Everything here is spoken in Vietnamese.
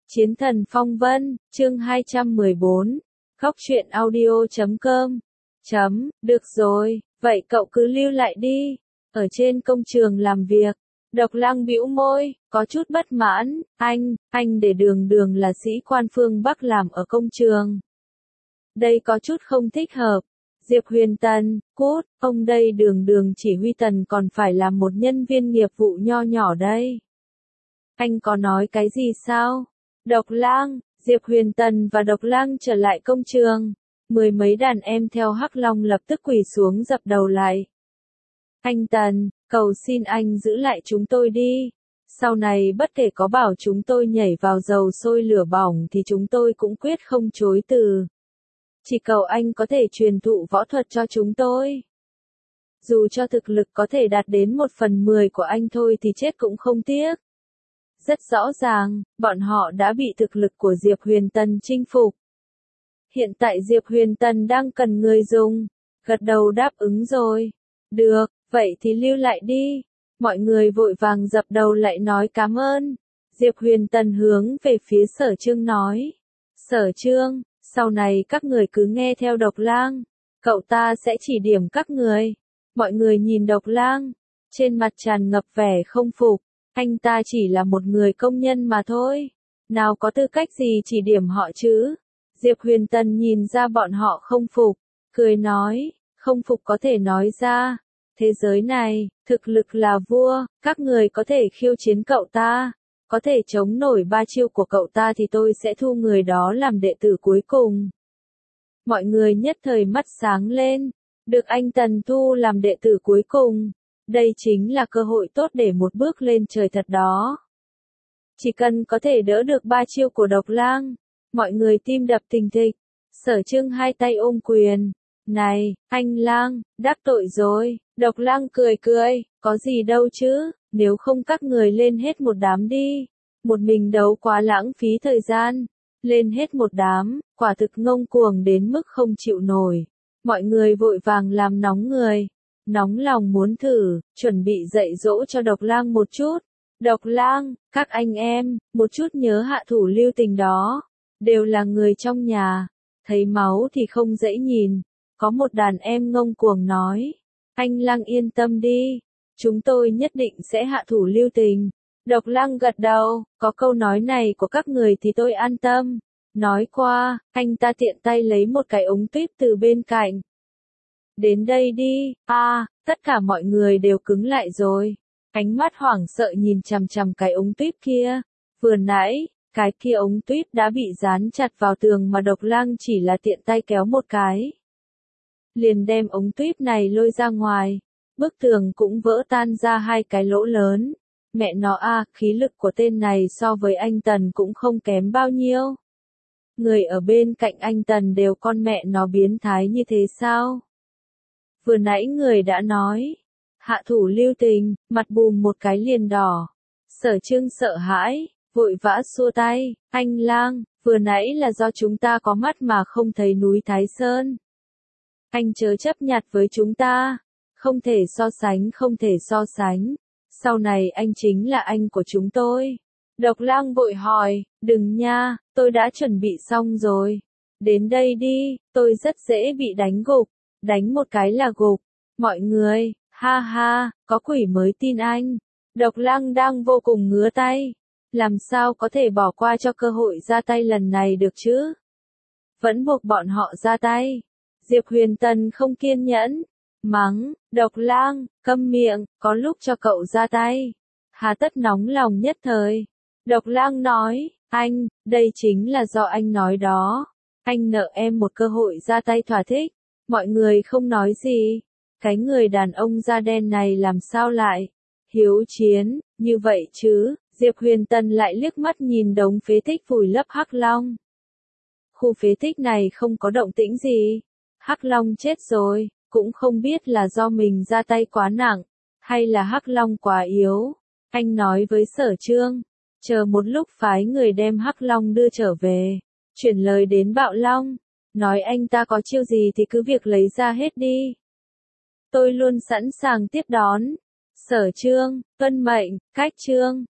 Chiến thần phong vân, chương 214, khóc chuyện audio.com. Được rồi, vậy cậu cứ lưu lại đi. Ở trên công trường làm việc. Độc Lang bĩu môi, có chút bất mãn, anh để Đường Đường là sĩ quan phương Bắc làm ở công trường. Đây có chút không thích hợp. Diệp Huyền Tần, cút, ông đây Đường Đường chỉ huy Tần còn phải là một nhân viên nghiệp vụ nho nhỏ đây. Anh có nói cái gì sao? Độc Lang, Diệp Huyền Tần và Độc Lang trở lại công trường. Mười mấy đàn em theo Hắc Long lập tức quỳ xuống dập đầu lại. Anh Tần, cầu xin anh giữ lại chúng tôi đi. Sau này bất kể có bảo chúng tôi nhảy vào dầu sôi lửa bỏng thì chúng tôi cũng quyết không chối từ. Chỉ cầu anh có thể truyền thụ võ thuật cho chúng tôi. Dù cho thực lực có thể đạt đến 1/10 của anh thôi thì chết cũng không tiếc. Rất rõ ràng, bọn họ đã bị thực lực của Diệp Huyền Tần chinh phục. Hiện tại Diệp Huyền Tần đang cần người dùng. Gật đầu đáp ứng rồi. Được, vậy thì lưu lại đi. Mọi người vội vàng dập đầu lại nói cảm ơn. Diệp Huyền Tần hướng về phía Sở Trương nói. Sở Trương, sau này các người cứ nghe theo Độc Lang. Cậu ta sẽ chỉ điểm các người. Mọi người nhìn Độc Lang. Trên mặt tràn ngập vẻ không phục. Anh ta chỉ là một người công nhân mà thôi. Nào có tư cách gì chỉ điểm họ chứ? Diệp Huyền Tần nhìn ra bọn họ không phục. Cười nói, không phục có thể nói ra. Thế giới này, thực lực là vua, các người có thể khiêu chiến cậu ta. Có thể chống nổi 3 chiêu của cậu ta thì tôi sẽ thu người đó làm đệ tử cuối cùng. Mọi người nhất thời mắt sáng lên. Được anh Tần thu làm đệ tử cuối cùng. Đây chính là cơ hội tốt để một bước lên trời thật đó. Chỉ cần có thể đỡ được 3 chiêu của Độc Lang, mọi người tim đập thình thịch. Sở Trương hai tay ôm quyền. Này, anh Lang, đắc tội rồi. Độc Lang cười cười, có gì đâu chứ, nếu không các người lên hết một đám đi. Một mình đấu quá lãng phí thời gian. Lên hết một đám, quả thực ngông cuồng đến mức không chịu nổi. Mọi người vội vàng làm nóng người. Nóng lòng muốn thử, chuẩn bị dạy dỗ cho Độc Lang một chút. Độc Lang, các anh em, một chút nhớ hạ thủ lưu tình đó. Đều là người trong nhà. Thấy máu thì không dễ nhìn. Có một đàn em ngông cuồng nói. Anh Lang yên tâm đi. Chúng tôi nhất định sẽ hạ thủ lưu tình. Độc Lang gật đầu. Có câu nói này của các người thì tôi an tâm. Nói qua, anh ta tiện tay lấy một cái ống tuyếp từ bên cạnh. Đến đây đi, tất cả mọi người đều cứng lại rồi. Ánh mắt hoảng sợ nhìn chằm chằm cái ống tuyếp kia. Vừa nãy, cái kia ống tuyếp đã bị dán chặt vào tường mà Độc Lang chỉ là tiện tay kéo một cái. Liền đem ống tuyếp này lôi ra ngoài. Bức tường cũng vỡ tan ra 2 cái lỗ lớn. Mẹ nó khí lực của tên này so với anh Tần cũng không kém bao nhiêu. Người ở bên cạnh anh Tần đều con mẹ nó biến thái như thế sao? Vừa nãy người đã nói, hạ thủ lưu tình, mặt bùm một cái liền đỏ. Sở Trương sợ hãi, vội vã xua tay, anh Lang, vừa nãy là do chúng ta có mắt mà không thấy núi Thái Sơn. Anh chớ chấp nhặt với chúng ta, không thể so sánh, sau này anh chính là anh của chúng tôi. Độc Lang vội hỏi, đừng nha, tôi đã chuẩn bị xong rồi. Đến đây đi, tôi rất dễ bị đánh gục. Đánh một cái là gục. Mọi người, ha ha, có quỷ mới tin anh. Độc Lang đang vô cùng ngứa tay. Làm sao có thể bỏ qua cho cơ hội ra tay lần này được chứ? Vẫn buộc bọn họ ra tay. Diệp Huyền Tần không kiên nhẫn. Mắng, Độc Lang, câm miệng, có lúc cho cậu ra tay. Hà tất nóng lòng nhất thời. Độc Lang nói, anh, đây chính là do anh nói đó. Anh nợ em một cơ hội ra tay thỏa thích. Mọi người không nói gì. Cái người đàn ông da đen này làm sao lại hiếu chiến, như vậy chứ? Diệp Huyền Tần lại liếc mắt nhìn đống phế tích vùi lấp Hắc Long. Khu phế tích này không có động tĩnh gì. Hắc Long chết rồi, cũng không biết là do mình ra tay quá nặng, hay là Hắc Long quá yếu. Anh nói với Sở Trương, chờ một lúc phái người đem Hắc Long đưa trở về. Chuyển lời đến Bạo Long. Nói anh ta có chiêu gì thì cứ việc lấy ra hết đi. Tôi luôn sẵn sàng tiếp đón. Sở Trương, tuân mệnh, cách Trương.